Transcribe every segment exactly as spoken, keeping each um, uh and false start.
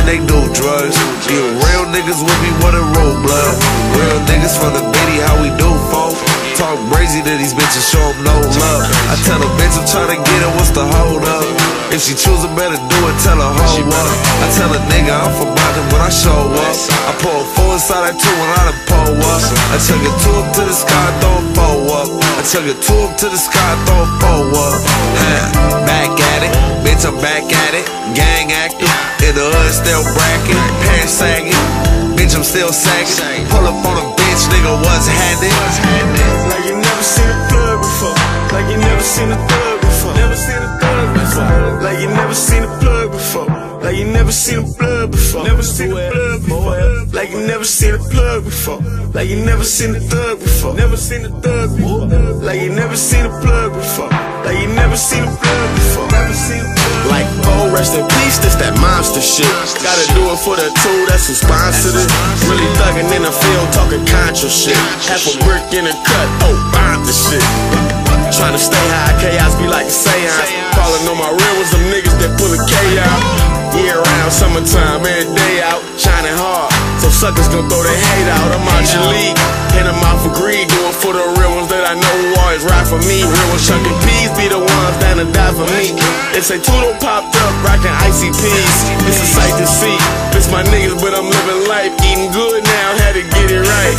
they do drugs. You real niggas with me wanna roll blood. Real niggas from the bitty, how we do, folk. Talk crazy to these bitches, show them no love. I tell a bitch I'm tryna get her, what's the hold up? If she choose it, better do it, tell her hold up. I tell a nigga I'm from Boston when I show up. I pour a four inside that two when I done pull up. I took a two up to the sky, throw a four up. I took a two up to the sky, throw a four up. Huh. Back at it, bitch I'm back at it. Gang active, in the hood still bracket. Pants sagging, bitch I'm still sagging. Pull up on a bitch, nigga what's happening? Like you never seen a plug before. Like you never seen a thug before. Never seen a thug before. Like you never seen a plug before. Like you never seen a plug before. Never seen a plug before. Like you never seen a plug before. Like you never seen a thug before. Never seen a thug before. Like you never seen a plug before. Like you never seen a plug before. Never seen a plug. Like, oh, rest in peace, this that monster shit. Gotta do it for the two that's who sponsored it. Really thuggin' in the field, talking contra shit. Half a brick in a cut, oh, bomb the shit. Tryna stay high, chaos be like a seance. Calling on my real ones, them niggas that pull a K out. Year round, summertime, every day out, shining hard. So suckers gon' throw their hate out, I'm out your league. And I'm out for greed, doing for the real ones that I know who always ride for me. Real ones chucking peas, be the ones that'll die for me. They say Tudo popped up, rockin' icy peas. It's a sight to see, it's my niggas, but I'm living life. Eating good now, had to get it right.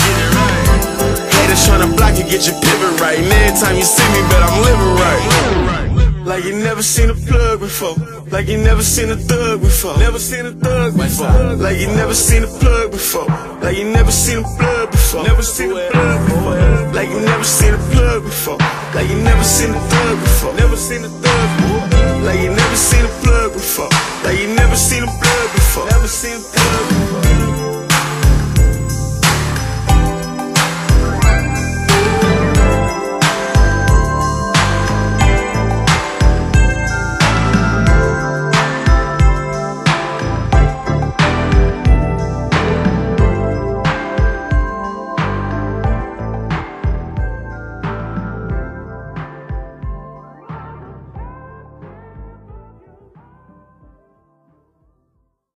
Haters tryna block you, get your pivot right. And every time you see me, bet I'm living right. Like you never seen a plug before. Like you never seen a thug before. Never seen a thug before. Like you never seen a plug before. Like you never seen a plug before. Never seen a plug before. Like you never seen a plug before. Like you never seen a thug before. Never seen a thug before. Like you never seen a plug before. Like you never seen a plug before. Never seen a plug before.